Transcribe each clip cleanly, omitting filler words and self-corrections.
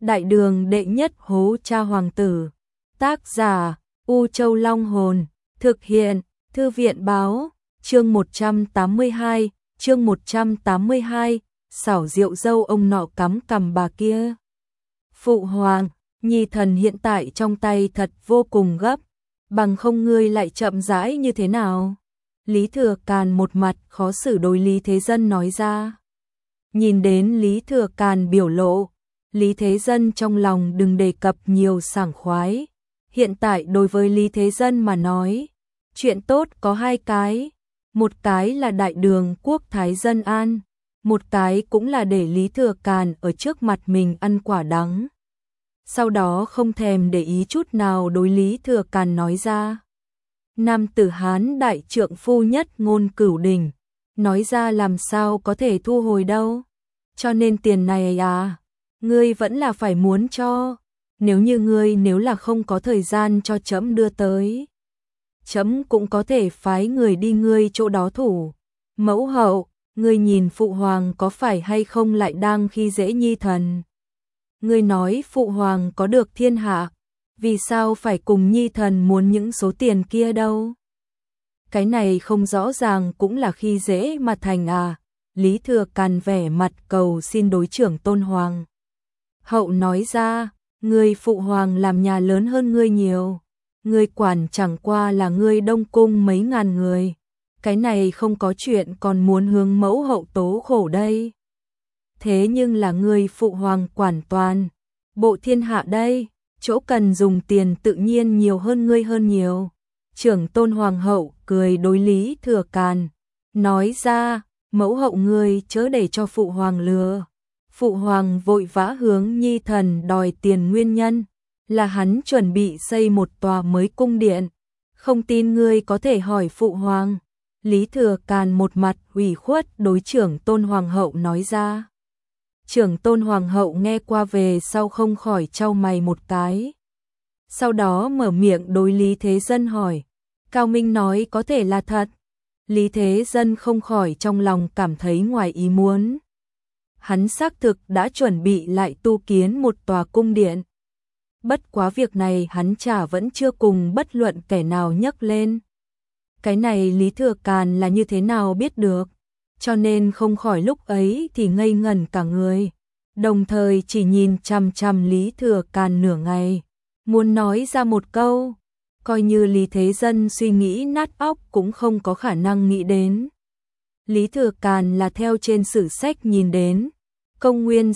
Đại đường đệ nhất hố cha hoàng tử. Tác giả U Châu Long Hồn. Thực hiện Thư viện Báo. Chương 182. Chương 182. Xảo rượu dâu ông nọ cắm cằm bà kia. Phụ hoàng, nhi thần hiện tại trong tay thật vô cùng gấp, bằng không ngươi lại chậm rãi như thế nào? Lý Thừa Càn một mặt khó xử đối Lý Thế Dân nói ra. Nhìn đến Lý Thừa Càn biểu lộ, Lý Thế Dân trong lòng đừng đề cập nhiều sảng khoái. Hiện tại đối với Lý Thế Dân mà nói, chuyện tốt có hai cái. Một cái là đại đường quốc thái dân an, một cái cũng là để Lý Thừa Càn ở trước mặt mình ăn quả đắng. Sau đó không thèm để ý chút nào đối Lý Thừa Càn nói ra. Nam tử Hán đại trượng phu nhất ngôn cửu đỉnh, nói ra làm sao có thể thu hồi đâu. Cho nên tiền này à, ngươi vẫn là phải muốn cho. Nếu là không có thời gian cho trẫm đưa tới, trẫm cũng có thể phái người đi ngươi chỗ đó thủ. Mẫu hậu, ngươi nhìn phụ hoàng có phải hay không lại đang khi dễ nhi thần? Ngươi nói phụ hoàng có được thiên hạ, vì sao phải cùng nhi thần muốn những số tiền kia đâu? Cái này không rõ ràng cũng là khi dễ mà thành à? Lý Thừa Càn vẻ mặt cầu xin đối trưởng Tôn Hoàng hậu nói ra, ngươi phụ hoàng làm nhà lớn hơn ngươi nhiều, ngươi quản chẳng qua là ngươi đông cung mấy ngàn người, cái này không có chuyện còn muốn hướng mẫu hậu tố khổ đây. Thế nhưng là ngươi phụ hoàng quản toàn bộ thiên hạ đây, chỗ cần dùng tiền tự nhiên nhiều hơn ngươi hơn nhiều. Trưởng Tôn Hoàng hậu cười đối Lý Thừa Càn, nói ra, mẫu hậu ngươi chớ để cho phụ hoàng lừa. Phụ hoàng vội vã hướng nhi thần đòi tiền nguyên nhân là hắn chuẩn bị xây một tòa mới cung điện, không tin ngươi có thể hỏi phụ hoàng. Lý Thừa Càn một mặt ủy khuất đối trưởng Tôn Hoàng hậu nói ra. Trưởng Tôn Hoàng hậu nghe qua về sau không khỏi chau mày một cái. Sau đó mở miệng đối Lý Thế Dân hỏi, Cao Minh nói có thể là thật? Lý Thế Dân không khỏi trong lòng cảm thấy ngoài ý muốn. Hắn xác thực đã chuẩn bị lại tu kiến một tòa cung điện. Bất quá việc này hắn chả vẫn chưa cùng bất luận kẻ nào nhắc lên. Cái này Lý Thừa Càn là như thế nào biết được, cho nên không khỏi lúc ấy thì ngây ngẩn cả người, đồng thời chỉ nhìn chằm chằm Lý Thừa Càn nửa ngày, muốn nói ra một câu, coi như Lý Thế Dân suy nghĩ nát óc cũng không có khả năng nghĩ đến. Lý Thừa Càn là theo trên sử sách nhìn đến, công nguyên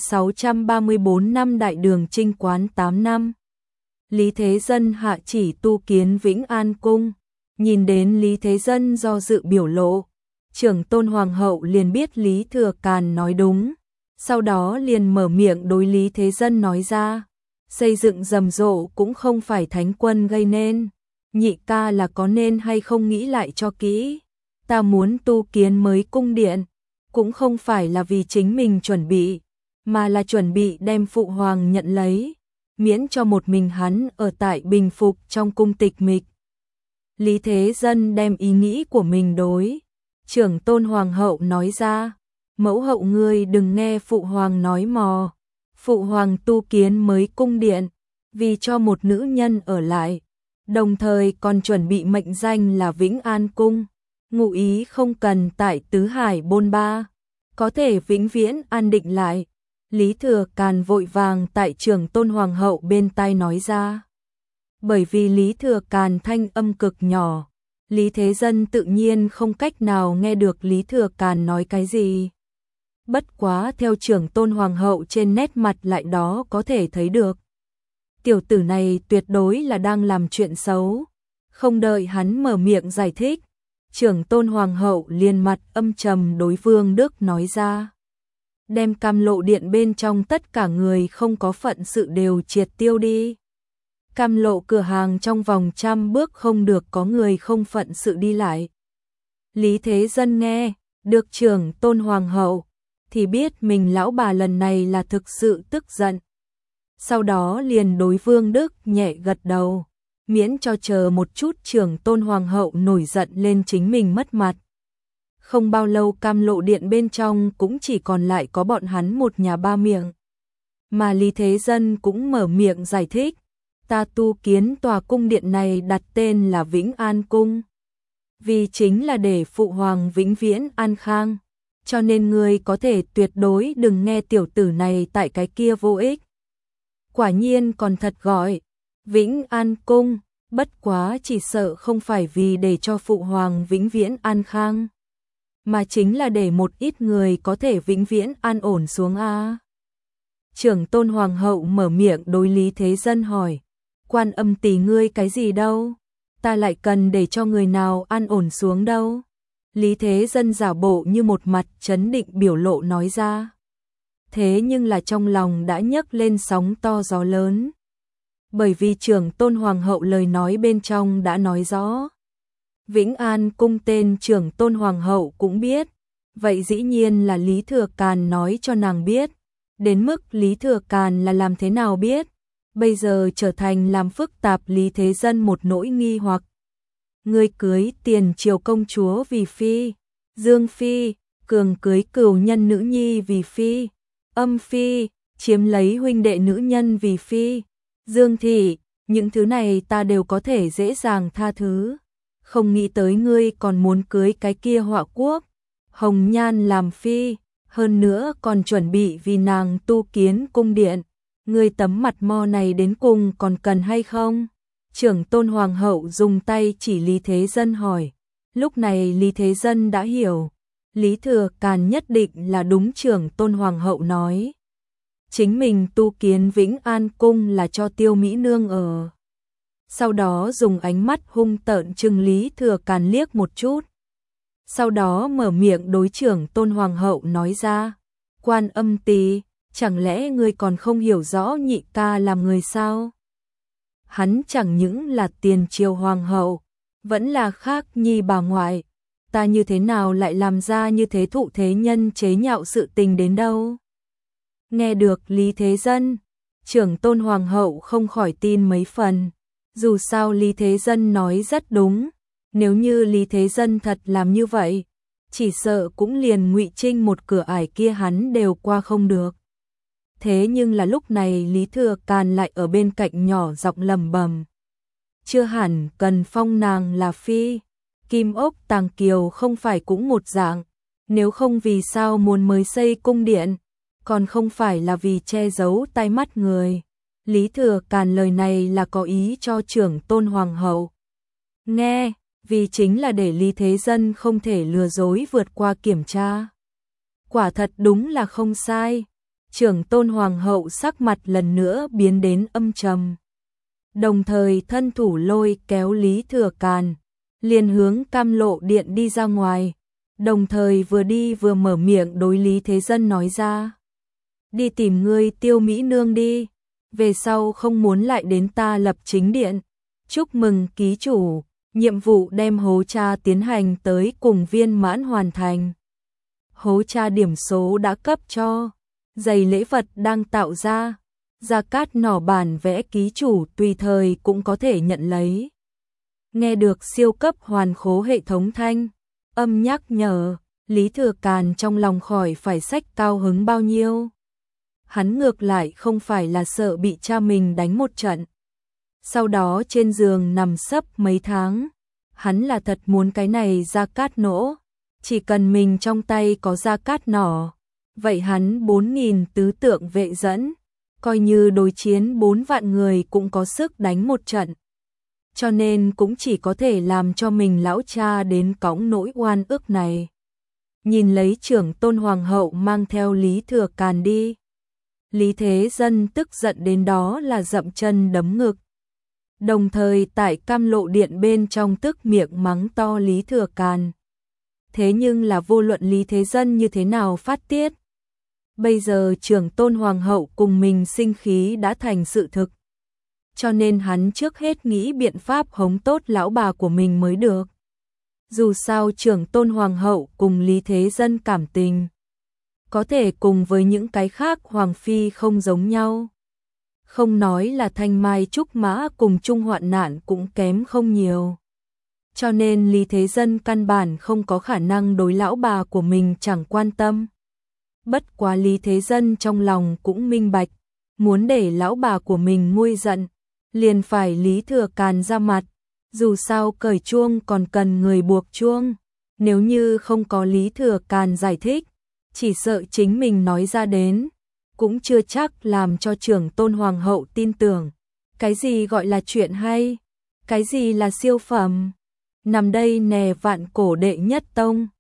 634 năm đại đường chinh quán 8 năm. Lý Thế Dân hạ chỉ tu kiến Vĩnh An Cung, nhìn đến Lý Thế Dân do dự biểu lộ, trưởng Tôn Hoàng hậu liền biết Lý Thừa Càn nói đúng, sau đó liền mở miệng đối Lý Thế Dân nói ra, xây dựng rầm rộ cũng không phải thánh quân gây nên, nhị ca là có nên hay không nghĩ lại cho kỹ, ta muốn tu kiến mới cung điện, cũng không phải là vì chính mình chuẩn bị, mà là chuẩn bị đem phụ hoàng nhận lấy, miễn cho một mình hắn ở tại bình phục trong cung tịch mịch. Lý Thế Dân đem ý nghĩ của mình đối trưởng Tôn Hoàng hậu nói ra, mẫu hậu ngươi đừng nghe phụ hoàng nói mò, phụ hoàng tu kiến mới cung điện, vì cho một nữ nhân ở lại, đồng thời còn chuẩn bị mệnh danh là Vĩnh An Cung, ngụ ý không cần tại tứ hải bôn ba, có thể vĩnh viễn an định lại. Lý Thừa Càn vội vàng tại trưởng Tôn Hoàng hậu bên tai nói ra. Bởi vì Lý Thừa Càn thanh âm cực nhỏ, Lý Thế Dân tự nhiên không cách nào nghe được Lý Thừa Càn nói cái gì. Bất quá theo trưởng Tôn Hoàng hậu trên nét mặt lại đó có thể thấy được. Tiểu tử này tuyệt đối là đang làm chuyện xấu. Không đợi hắn mở miệng giải thích, trưởng Tôn Hoàng hậu liền mặt âm trầm đối Vương Đức nói ra. Đem Cam Lộ điện bên trong tất cả người không có phận sự đều triệt tiêu đi. Cam Lộ cửa hàng trong vòng 100 bước không được có người không phận sự đi lại. Lý Thế Dân nghe, được trưởng Tôn Hoàng hậu, thì biết mình lão bà lần này là thực sự tức giận. Sau đó liền đối Vương Đức nhẹ gật đầu, miễn cho chờ một chút trưởng Tôn Hoàng hậu nổi giận lên chính mình mất mặt. Không bao lâu Cam Lộ điện bên trong cũng chỉ còn lại có bọn hắn một nhà ba miệng. Mà Lý Thế Dân cũng mở miệng giải thích, ta tu kiến tòa cung điện này đặt tên là Vĩnh An Cung. Vì chính là để phụ hoàng vĩnh viễn an khang, cho nên ngươi có thể tuyệt đối đừng nghe tiểu tử này tại cái kia vô ích. Quả nhiên còn thật gọi, Vĩnh An Cung, bất quá chỉ sợ không phải vì để cho phụ hoàng vĩnh viễn an khang, mà chính là để một ít người có thể vĩnh viễn an ổn xuống a. Trưởng tôn hoàng hậu mở miệng đối Lý Thế Dân hỏi, Quan Âm tỷ ngươi cái gì đâu, ta lại cần để cho người nào an ổn xuống đâu. Lý Thế Dân giả bộ như một mặt trấn định biểu lộ nói ra. Thế nhưng là trong lòng đã nhấc lên sóng to gió lớn. Bởi vì trưởng tôn hoàng hậu lời nói bên trong đã nói rõ. Vĩnh An Cung tên trưởng tôn hoàng hậu cũng biết. Vậy dĩ nhiên là Lý Thừa Càn nói cho nàng biết. Đến mức Lý Thừa Càn là làm thế nào biết. Bây giờ trở thành làm phức tạp Lý Thế Dân một nỗi nghi hoặc. Ngươi cưới Tiền Triều công chúa vì phi, Dương phi, Cường cưới cửu nhân nữ nhi vì phi, Âm phi, chiếm lấy huynh đệ nữ nhân vì phi, Dương thị, những thứ này ta đều có thể dễ dàng tha thứ. Không nghĩ tới ngươi còn muốn cưới cái kia Họa Quốc, Hồng Nhan làm phi, hơn nữa còn chuẩn bị vì nàng tu kiến cung điện. Ngươi tấm mặt mo này đến cùng còn cần hay không? Trưởng tôn hoàng hậu dùng tay chỉ Lý Thế Dân hỏi. Lúc này Lý Thế Dân đã hiểu. Lý Thừa Càn nhất định là đúng trưởng tôn hoàng hậu nói. Chính mình tu kiến Vĩnh An Cung là cho Tiêu Mỹ Nương ở. Sau đó dùng ánh mắt hung tợn trừng Lý Thừa Càn liếc một chút. Sau đó mở miệng đối trưởng tôn hoàng hậu nói ra. Quan Âm tỷ, chẳng lẽ ngươi còn không hiểu rõ nhị ca làm người sao? Hắn chẳng những là Tiền Triều hoàng hậu, vẫn là khác nhi bà ngoại. Ta như thế nào lại làm ra như thế thụ thế nhân chế nhạo sự tình đến đâu? Nghe được Lý Thế Dân, trưởng tôn hoàng hậu không khỏi tin mấy phần. Dù sao Lý Thế Dân nói rất đúng. Nếu như Lý Thế Dân thật làm như vậy, chỉ sợ cũng liền Ngụy Trinh một cửa ải kia hắn đều qua không được. Thế nhưng là lúc này Lý Thừa Càn lại ở bên cạnh nhỏ giọng lẩm bẩm. Chưa hẳn cần phong nàng là phi, Kim Ốc Tàng Kiều không phải cũng một dạng, nếu không vì sao muốn mới xây cung điện, còn không phải là vì che giấu tai mắt người. Lý Thừa Càn lời này là có ý cho trưởng tôn hoàng hậu. Nghe, vì chính là để Lý Thế Dân không thể lừa dối vượt qua kiểm tra. Quả thật đúng là không sai. Trưởng tôn hoàng hậu sắc mặt lần nữa biến đến âm trầm. Đồng thời thân thủ lôi kéo Lý Thừa Càn, liền hướng Cam Lộ Điện đi ra ngoài. Đồng thời vừa đi vừa mở miệng đối Lý Thế Dân nói ra. Đi tìm ngươi Tiêu Mỹ Nương đi, về sau không muốn lại đến ta Lập Chính Điện. Chúc mừng ký chủ, nhiệm vụ đem hố tra tiến hành tới cùng viên mãn hoàn thành. Hố tra điểm số đã cấp cho. Giày lễ vật đang tạo ra, Gia Cát nỏ bản vẽ ký chủ tùy thời cũng có thể nhận lấy. Nghe được siêu cấp hoàn khố hệ thống thanh âm nhắc nhở, Lý Thừa Càn trong lòng khỏi phải xách cao hứng bao nhiêu. Hắn ngược lại không phải là sợ bị cha mình đánh một trận. Sau đó trên giường nằm sấp mấy tháng, hắn là thật muốn cái này Gia Cát nỗ, chỉ cần mình trong tay có Gia Cát nỏ. Vậy hắn 4.000 tứ tượng vệ dẫn, coi như đối chiến 4 vạn người cũng có sức đánh một trận. Cho nên cũng chỉ có thể làm cho mình lão cha đến cõng nỗi oan ức này. Nhìn lấy trưởng tôn hoàng hậu mang theo Lý Thừa Càn đi. Lý Thế Dân tức giận đến đó là dậm chân đấm ngực. Đồng thời tại Cam Lộ Điện bên trong tức miệng mắng to Lý Thừa Càn. Thế nhưng là vô luận Lý Thế Dân như thế nào phát tiết. Bây giờ trưởng tôn hoàng hậu cùng mình sinh khí đã thành sự thực. Cho nên hắn trước hết nghĩ biện pháp hống tốt lão bà của mình mới được. Dù sao trưởng tôn hoàng hậu cùng Lý Thế Dân cảm tình. Có thể cùng với những cái khác hoàng phi không giống nhau. Không nói là thanh mai trúc mã cùng chung hoạn nạn cũng kém không nhiều. Cho nên Lý Thế Dân căn bản không có khả năng đối lão bà của mình chẳng quan tâm. Bất quá Lý Thế Dân trong lòng cũng minh bạch, muốn để lão bà của mình nguôi giận, liền phải Lý Thừa Càn ra mặt, dù sao cởi chuông còn cần người buộc chuông, nếu như không có Lý Thừa Càn giải thích, chỉ sợ chính mình nói ra đến, cũng chưa chắc làm cho trưởng tôn hoàng hậu tin tưởng. Cái gì gọi là chuyện hay? Cái gì là siêu phẩm? Nằm đây nè vạn cổ đệ nhất tông.